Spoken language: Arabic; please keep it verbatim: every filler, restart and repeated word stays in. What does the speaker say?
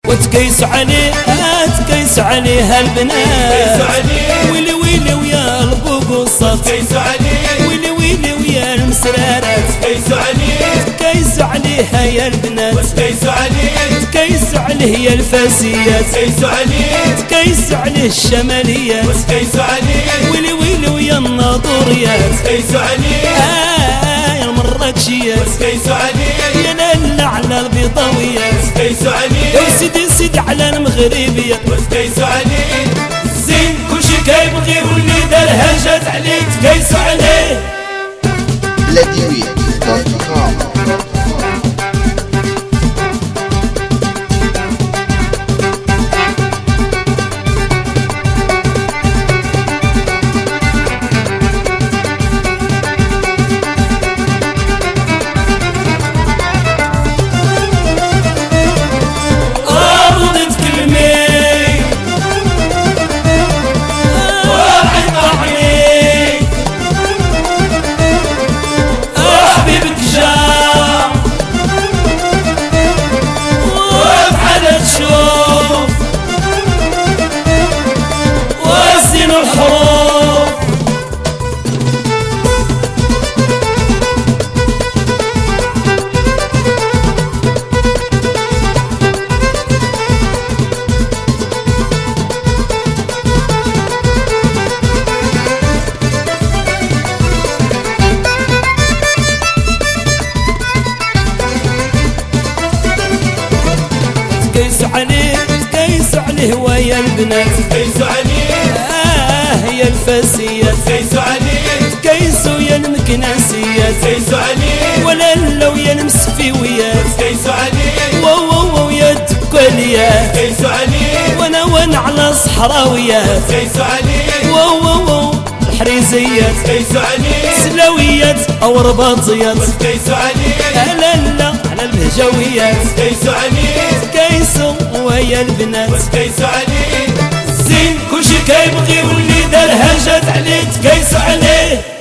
وتكيس عليه تكيس عليه البنات ويلي ويلي ويا البقصات ويلي ويلي ويا المسرارات تكيس عليها يا البنات تكيس عليه يا الفاسيات تكيس عليه الشماليات ويلي ويلي ويا الناظوريات آه يا المراكشيات يا لالا على البيضاويات يا سيدي سيدي على المغربيات زين كلشي كيبغي واللي دارها جات عليه تكيس عليه. بلاديوي دوت كوم. تكيس عليه تكيس عليه ويا البنات تكيس عليه آه يا الفاسيات تكيس عليه تكيسوا يا المكناسيات تكيس عليه ولا لو يا المسفيويات تكيس عليه واو واو يا الدكاليات تكيس عليه وانا وانا على الصحراويات تكيس عليه واو واو واو الحريزيات تكيس عليه سلاويات او رباطيات تكيس عليه لا لا على البهجويات تكيس عليه تكيسوا ويا البنات تكيس عليه زين كلشي كيبغي واللي دارها جات عليه تكيس عليه.